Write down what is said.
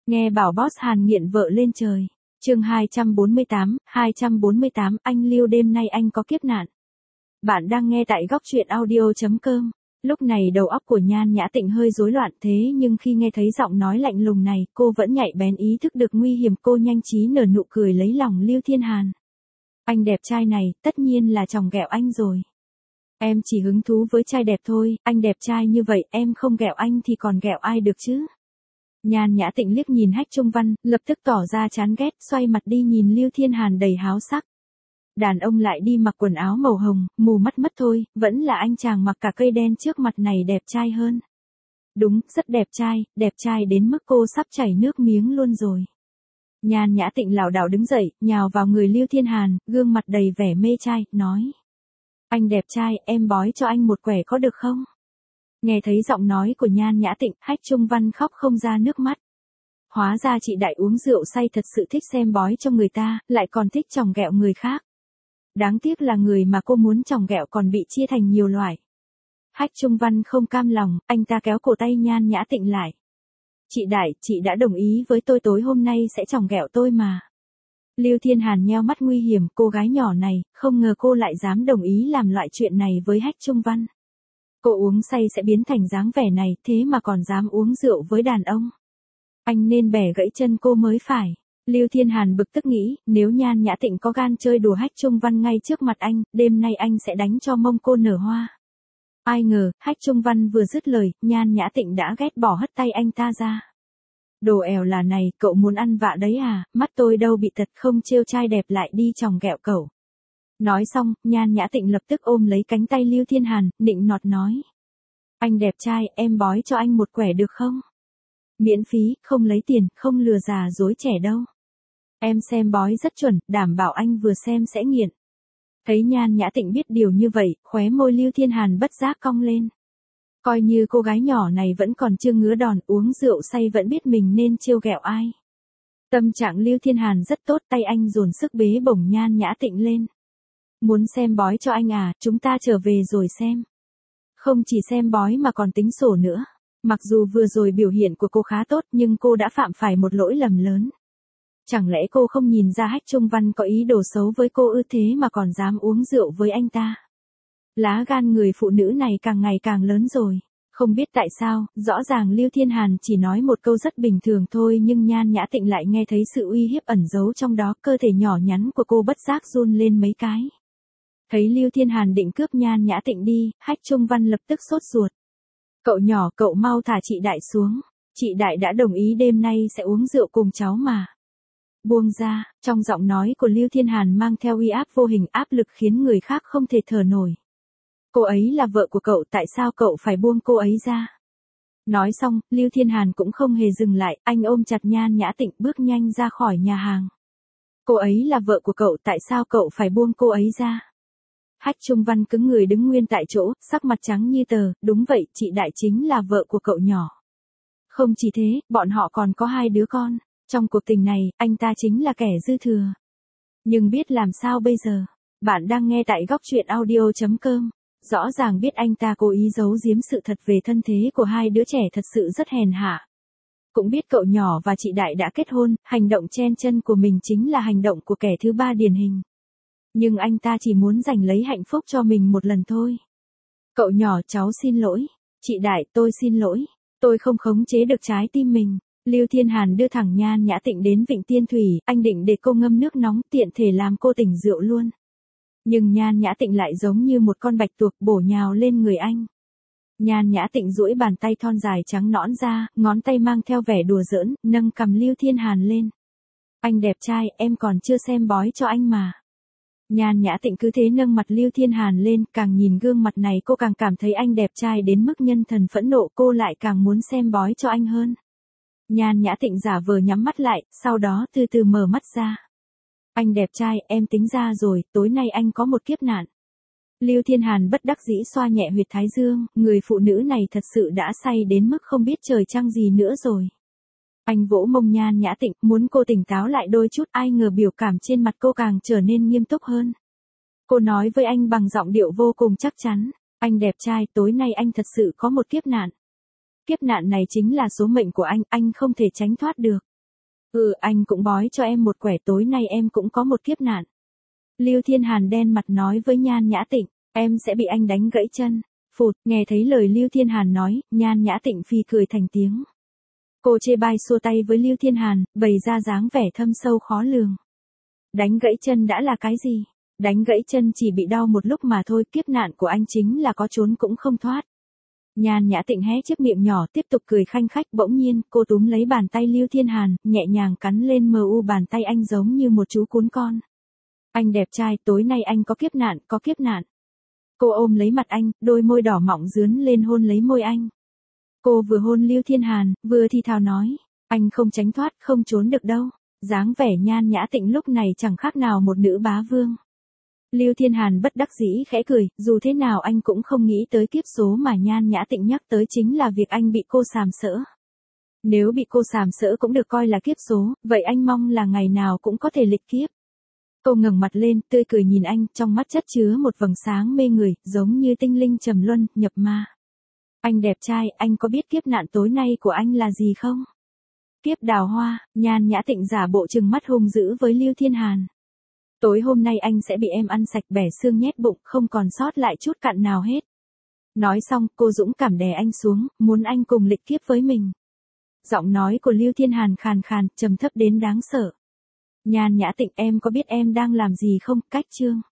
Nghe bảo boss Hàn nghiện vợ lên trời. Chương 248, anh Lưu đêm nay anh có kiếp nạn. Bạn đang nghe tại góc truyện audio.com. Lúc này đầu óc của Nhan Nhã Tịnh hơi rối loạn thế nhưng khi nghe thấy giọng nói lạnh lùng này, cô vẫn nhạy bén ý thức được nguy hiểm, cô nhanh trí nở nụ cười lấy lòng Lưu Thiên Hàn. Anh đẹp trai này, tất nhiên là chồng ghẹo anh rồi. Em chỉ hứng thú với trai đẹp thôi, anh đẹp trai như vậy em không ghẹo anh thì còn ghẹo ai được chứ. Nhan Nhã Tịnh liếc nhìn Hách Trung Văn, lập tức tỏ ra chán ghét, xoay mặt đi nhìn Lưu Thiên Hàn đầy háo sắc. Đàn ông lại đi mặc quần áo màu hồng, mù mắt mất thôi, vẫn là anh chàng mặc cả cây đen trước mặt này đẹp trai hơn. Đúng, rất đẹp trai đến mức cô sắp chảy nước miếng luôn rồi. Nhan Nhã Tịnh lảo đảo đứng dậy, nhào vào người Lưu Thiên Hàn, gương mặt đầy vẻ mê trai, nói. Anh đẹp trai, em bói cho anh một quẻ có được không? Nghe thấy giọng nói của Nhan Nhã Tịnh, Hách Trung Văn khóc không ra nước mắt. Hóa ra chị Đại uống rượu say thật sự thích xem bói cho người ta, lại còn thích chòng ghẹo người khác. Đáng tiếc là người mà cô muốn chòng ghẹo còn bị chia thành nhiều loại. Hách Trung Văn không cam lòng, anh ta kéo cổ tay Nhan Nhã Tịnh lại. Chị Đại, chị đã đồng ý với tôi tối hôm nay sẽ chòng ghẹo tôi mà. Lưu Thiên Hàn nheo mắt nguy hiểm, cô gái nhỏ này, không ngờ cô lại dám đồng ý làm loại chuyện này với Hách Trung Văn. Cô uống say sẽ biến thành dáng vẻ này, thế mà còn dám uống rượu với đàn ông. Anh nên bẻ gãy chân cô mới phải. Lưu Thiên Hàn bực tức nghĩ, nếu Nhan Nhã Tịnh có gan chơi đùa Hách Trung Văn ngay trước mặt anh, đêm nay anh sẽ đánh cho mông cô nở hoa. Ai ngờ, Hách Trung Văn vừa dứt lời, Nhan Nhã Tịnh đã ghét bỏ hất tay anh ta ra. Đồ ẻo là này, cậu muốn ăn vạ đấy à, mắt tôi đâu bị tật không trêu trai đẹp lại đi chòng ghẹo cậu. Nói xong, Nhan Nhã Tịnh lập tức ôm lấy cánh tay Lưu Thiên Hàn, nịnh nọt nói. Anh đẹp trai, em bói cho anh một quẻ được không? Miễn phí, không lấy tiền, không lừa già dối trẻ đâu. Em xem bói rất chuẩn, đảm bảo anh vừa xem sẽ nghiện. Thấy Nhan Nhã Tịnh biết điều như vậy, khóe môi Lưu Thiên Hàn bất giác cong lên. Coi như cô gái nhỏ này vẫn còn chưa ngứa đòn, uống rượu say vẫn biết mình nên trêu ghẹo ai. Tâm trạng Lưu Thiên Hàn rất tốt, tay anh dồn sức bế bổng Nhan Nhã Tịnh lên. Muốn xem bói cho anh à, chúng ta trở về rồi xem. Không chỉ xem bói mà còn tính sổ nữa. Mặc dù vừa rồi biểu hiện của cô khá tốt nhưng cô đã phạm phải một lỗi lầm lớn. Chẳng lẽ cô không nhìn ra Hách Trung Văn có ý đồ xấu với cô ư, thế mà còn dám uống rượu với anh ta. Lá gan người phụ nữ này càng ngày càng lớn rồi. Không biết tại sao, rõ ràng Lưu Thiên Hàn chỉ nói một câu rất bình thường thôi nhưng Nhan Nhã Tịnh lại nghe thấy sự uy hiếp ẩn giấu trong đó, cơ thể nhỏ nhắn của cô bất giác run lên mấy cái. Thấy Lưu Thiên Hàn định cướp Nhan Nhã Tịnh đi, Hách Trung Văn lập tức sốt ruột. Cậu nhỏ, cậu mau thả chị Đại xuống. Chị Đại đã đồng ý đêm nay sẽ uống rượu cùng cháu mà. Buông ra, trong giọng nói của Lưu Thiên Hàn mang theo uy áp vô hình, áp lực khiến người khác không thể thở nổi. Cô ấy là vợ của cậu, tại sao cậu phải buông cô ấy ra? Nói xong, Lưu Thiên Hàn cũng không hề dừng lại, anh ôm chặt Nhan Nhã Tịnh bước nhanh ra khỏi nhà hàng. Cô ấy là vợ của cậu, tại sao cậu phải buông cô ấy ra? Hách Trung Văn cứng người đứng nguyên tại chỗ, sắc mặt trắng như tờ, đúng vậy, chị Đại chính là vợ của cậu nhỏ. Không chỉ thế, bọn họ còn có 2 đứa con, trong cuộc tình này, anh ta chính là kẻ dư thừa. Nhưng biết làm sao bây giờ? Bạn đang nghe tại góc truyện audio.com. Rõ ràng biết anh ta cố ý giấu giếm sự thật về thân thế của 2 đứa trẻ thật sự rất hèn hạ. Cũng biết cậu nhỏ và chị Đại đã kết hôn, hành động chen chân của mình chính là hành động của kẻ thứ ba điển hình. Nhưng anh ta chỉ muốn giành lấy hạnh phúc cho mình một lần thôi. Cậu nhỏ, cháu xin lỗi. Chị Đại, tôi xin lỗi. Tôi không khống chế được trái tim mình. Lưu Thiên Hàn đưa thẳng Nhan Nhã Tịnh đến Vịnh Tiên Thủy, anh định để cô ngâm nước nóng tiện thể làm cô tỉnh rượu luôn. Nhưng Nhan Nhã Tịnh lại giống như một con bạch tuộc bổ nhào lên người anh. Nhan Nhã Tịnh duỗi bàn tay thon dài trắng nõn ra, ngón tay mang theo vẻ đùa giỡn, nâng cằm Lưu Thiên Hàn lên. Anh đẹp trai, em còn chưa xem bói cho anh mà. Nhan Nhã Tịnh cứ thế nâng mặt Lưu Thiên Hàn lên, càng nhìn gương mặt này cô càng cảm thấy anh đẹp trai đến mức nhân thần phẫn nộ, cô lại càng muốn xem bói cho anh hơn. Nhan Nhã Tịnh giả vờ nhắm mắt lại, sau đó từ từ mở mắt ra. Anh đẹp trai, em tính ra rồi, tối nay anh có một kiếp nạn. Lưu Thiên Hàn bất đắc dĩ xoa nhẹ huyệt thái dương, người phụ nữ này thật sự đã say đến mức không biết trời trăng gì nữa rồi. Anh vỗ mông Nhan Nhã Tịnh, muốn cô tỉnh táo lại đôi chút, ai ngờ biểu cảm trên mặt cô càng trở nên nghiêm túc hơn. Cô nói với anh bằng giọng điệu vô cùng chắc chắn, anh đẹp trai, tối nay anh thật sự có một kiếp nạn. Kiếp nạn này chính là số mệnh của anh không thể tránh thoát được. Anh cũng bói cho em một quẻ, tối nay em cũng có một kiếp nạn. Lưu Thiên Hàn đen mặt nói với Nhan Nhã Tịnh, em sẽ bị anh đánh gãy chân. Phụt, nghe thấy lời Lưu Thiên Hàn nói, Nhan Nhã Tịnh phì cười thành tiếng. Cô chê bai xua tay với Lưu Thiên Hàn, bày ra dáng vẻ thâm sâu khó lường. Đánh gãy chân đã là cái gì? Đánh gãy chân chỉ bị đau một lúc mà thôi, kiếp nạn của anh chính là có trốn cũng không thoát. Nhan Nhã Tịnh hé chiếc miệng nhỏ tiếp tục cười khanh khách, bỗng nhiên, cô túm lấy bàn tay Lưu Thiên Hàn, nhẹ nhàng cắn lên bàn tay anh giống như một chú cún con. Anh đẹp trai, tối nay anh có kiếp nạn, có kiếp nạn. Cô ôm lấy mặt anh, đôi môi đỏ mọng dướn lên hôn lấy môi anh. Cô vừa hôn Lưu Thiên Hàn, vừa thì thào nói, anh không tránh thoát, không trốn được đâu. Dáng vẻ Nhan Nhã Tịnh lúc này chẳng khác nào một nữ bá vương. Lưu Thiên Hàn bất đắc dĩ khẽ cười, dù thế nào anh cũng không nghĩ tới kiếp số mà Nhan Nhã Tịnh nhắc tới chính là việc anh bị cô sàm sỡ. Nếu bị cô sàm sỡ cũng được coi là kiếp số, vậy anh mong là ngày nào cũng có thể lịch kiếp. Cô ngẩng mặt lên, tươi cười nhìn anh, trong mắt chất chứa một vầng sáng mê người, giống như tinh linh trầm luân, nhập ma. Anh đẹp trai, anh có biết kiếp nạn tối nay của anh là gì không? Kiếp đào hoa. Nhan Nhã Tịnh giả bộ trừng mắt hung dữ với Lưu Thiên Hàn. Tối hôm nay anh sẽ bị em ăn sạch bẻ xương nhét bụng, không còn sót lại chút cặn nào hết. Nói xong, cô dũng cảm đè anh xuống, muốn anh cùng lịch kiếp với mình. Giọng nói của Lưu Thiên Hàn khàn khàn, trầm thấp đến đáng sợ. Nhan Nhã Tịnh, em có biết em đang làm gì không? Cách chương.